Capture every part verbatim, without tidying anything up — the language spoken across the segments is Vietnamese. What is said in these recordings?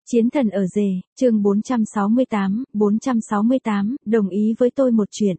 Chiến thần ở rể, chương bốn trăm sáu mươi tám, bốn trăm sáu mươi tám, đồng ý với tôi một chuyện.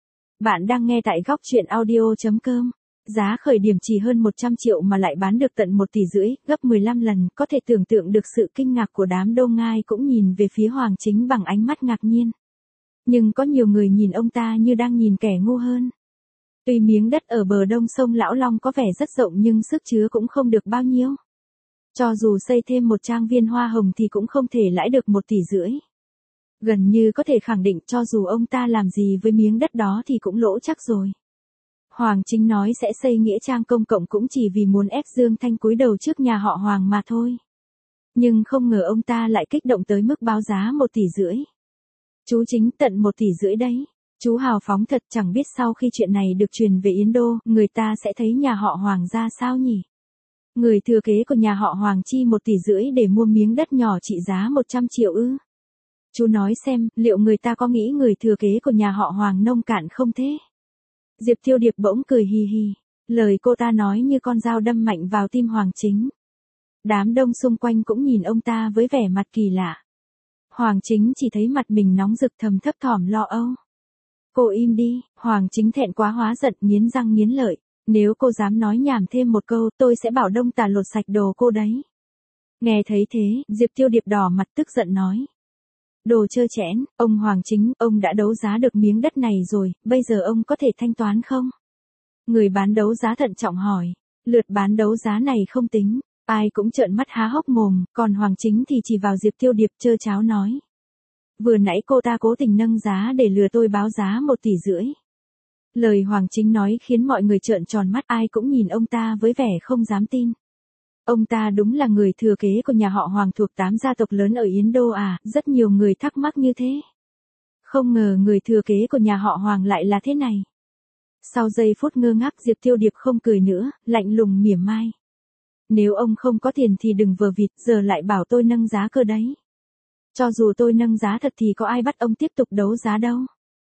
Bạn đang nghe tại góc truyện audio chấm com. Giá khởi điểm chỉ hơn một trăm triệu mà lại bán được tận một tỷ rưỡi, gấp mười lăm lần, có thể tưởng tượng được sự kinh ngạc của đám Đô Ngai cũng nhìn về phía Hoàng Chính bằng ánh mắt ngạc nhiên. Nhưng có nhiều người nhìn ông ta như đang nhìn kẻ ngu hơn. Tuy miếng đất ở bờ đông sông Lão Long có vẻ rất rộng nhưng sức chứa cũng không được bao nhiêu. Cho dù xây thêm một trang viên hoa hồng thì cũng không thể lãi được một tỷ rưỡi. Gần như có thể khẳng định cho dù ông ta làm gì với miếng đất đó thì cũng lỗ chắc rồi. Hoàng Chính nói sẽ xây nghĩa trang công cộng cũng chỉ vì muốn ép Dương Thanh cúi đầu trước nhà họ Hoàng mà thôi. Nhưng không ngờ ông ta lại kích động tới mức báo giá một tỷ rưỡi. Chú Chính tận một tỷ rưỡi đấy. Chú hào phóng thật, chẳng biết sau khi chuyện này được truyền về Yến Đô, người ta sẽ thấy nhà họ Hoàng ra sao nhỉ? Người thừa kế của nhà họ Hoàng chi một tỷ rưỡi để mua miếng đất nhỏ trị giá một trăm triệu ư? Chú nói xem, liệu người ta có nghĩ người thừa kế của nhà họ Hoàng nông cạn không thế? Diệp Tiêu Điệp bỗng cười hì hì. Lời cô ta nói như con dao đâm mạnh vào tim Hoàng Chính. Đám đông xung quanh cũng nhìn ông ta với vẻ mặt kỳ lạ. Hoàng Chính chỉ thấy mặt mình nóng rực thầm thấp thỏm lo âu. Cô im đi, Hoàng Chính thẹn quá hóa giận nghiến răng nghiến lợi. Nếu cô dám nói nhảm thêm một câu tôi sẽ bảo Đông Tà lột sạch đồ cô đấy. Nghe thấy thế, Diệp Tiêu Điệp đỏ mặt tức giận nói. Đồ trơ trẽn, ông Hoàng Chính, ông đã đấu giá được miếng đất này rồi, bây giờ ông có thể thanh toán không? Người bán đấu giá thận trọng hỏi. Lượt bán đấu giá này không tính, ai cũng trợn mắt há hốc mồm, còn Hoàng Chính thì chỉ vào Diệp Tiêu Điệp trơ cháo nói. Vừa nãy cô ta cố tình nâng giá để lừa tôi báo giá một tỷ rưỡi. Lời Hoàng Chính nói khiến mọi người trợn tròn mắt, ai cũng nhìn ông ta với vẻ không dám tin. Ông ta đúng là người thừa kế của nhà họ Hoàng thuộc tám gia tộc lớn ở Yến Đô à, rất nhiều người thắc mắc như thế. Không ngờ người thừa kế của nhà họ Hoàng lại là thế này. Sau giây phút ngơ ngác Diệp Tiêu Điệp không cười nữa, lạnh lùng mỉa mai. Nếu ông không có tiền thì đừng vờ vịt, giờ lại bảo tôi nâng giá cơ đấy. Cho dù tôi nâng giá thật thì có ai bắt ông tiếp tục đấu giá đâu.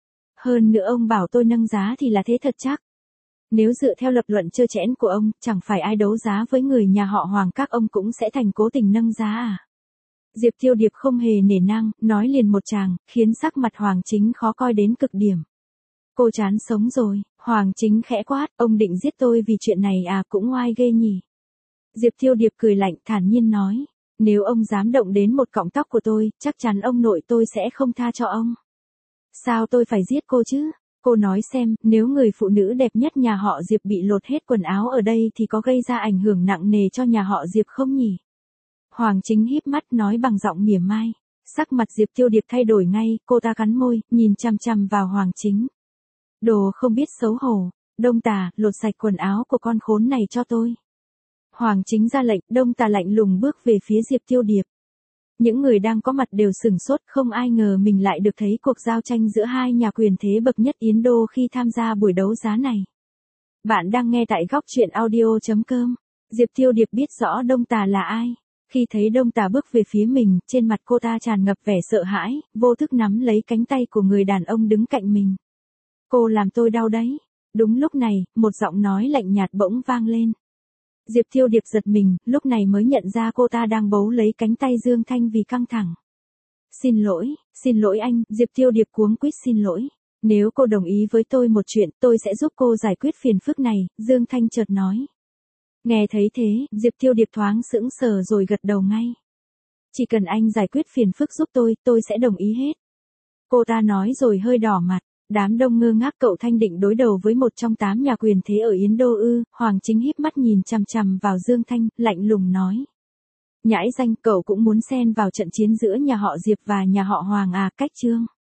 Hơn nữa ông bảo tôi nâng giá thì là thế thật chắc. Nếu dựa theo lập luận trơ trẽn của ông, chẳng phải ai đấu giá với người nhà họ Hoàng các ông cũng sẽ thành cố tình nâng giá à? Diệp Tiêu Điệp không hề nể nang, nói liền một tràng, khiến sắc mặt Hoàng Chính khó coi đến cực điểm. Cô chán sống rồi, Hoàng Chính khẽ quát, ông định giết tôi vì chuyện này à, cũng oai ghê nhỉ. Diệp Tiêu Điệp cười lạnh thản nhiên nói, nếu ông dám động đến một cọng tóc của tôi, chắc chắn ông nội tôi sẽ không tha cho ông. Sao tôi phải giết cô chứ? Cô nói xem, nếu người phụ nữ đẹp nhất nhà họ Diệp bị lột hết quần áo ở đây thì có gây ra ảnh hưởng nặng nề cho nhà họ Diệp không nhỉ? Hoàng Chính híp mắt nói bằng giọng mỉa mai. Sắc mặt Diệp Tiêu Điệp thay đổi ngay, cô ta cắn môi, nhìn chằm chằm vào Hoàng Chính. Đồ không biết xấu hổ, Đông Tà, lột sạch quần áo của con khốn này cho tôi. Hoàng Chính ra lệnh, Đông Tà lạnh lùng bước về phía Diệp Tiêu Điệp. Những người đang có mặt đều sửng sốt, không ai ngờ mình lại được thấy cuộc giao tranh giữa hai nhà quyền thế bậc nhất Yến Đô khi tham gia buổi đấu giá này. Bạn đang nghe tại góc truyện audio chấm com. Diệp Tiêu Điệp biết rõ Đông Tà là ai. Khi thấy Đông Tà bước về phía mình, trên mặt cô ta tràn ngập vẻ sợ hãi, vô thức nắm lấy cánh tay của người đàn ông đứng cạnh mình. Cô làm tôi đau đấy. Đúng lúc này, một giọng nói lạnh nhạt bỗng vang lên. Diệp Tiêu Điệp giật mình, lúc này mới nhận ra cô ta đang bấu lấy cánh tay Dương Thanh vì căng thẳng. Xin lỗi, xin lỗi anh, Diệp Tiêu Điệp cuống quýt xin lỗi. Nếu cô đồng ý với tôi một chuyện, tôi sẽ giúp cô giải quyết phiền phức này, Dương Thanh chợt nói. Nghe thấy thế, Diệp Tiêu Điệp thoáng sững sờ rồi gật đầu ngay. Chỉ cần anh giải quyết phiền phức giúp tôi, tôi sẽ đồng ý hết. Cô ta nói rồi hơi đỏ mặt. Đám đông ngơ ngác, cậu Thanh định đối đầu với một trong tám nhà quyền thế ở Yến Đô ư? Hoàng Chính híp mắt nhìn chằm chằm vào Dương Thanh, lạnh lùng nói. Nhãi danh, cậu cũng muốn xen vào trận chiến giữa nhà họ Diệp và nhà họ Hoàng à? Cách chương.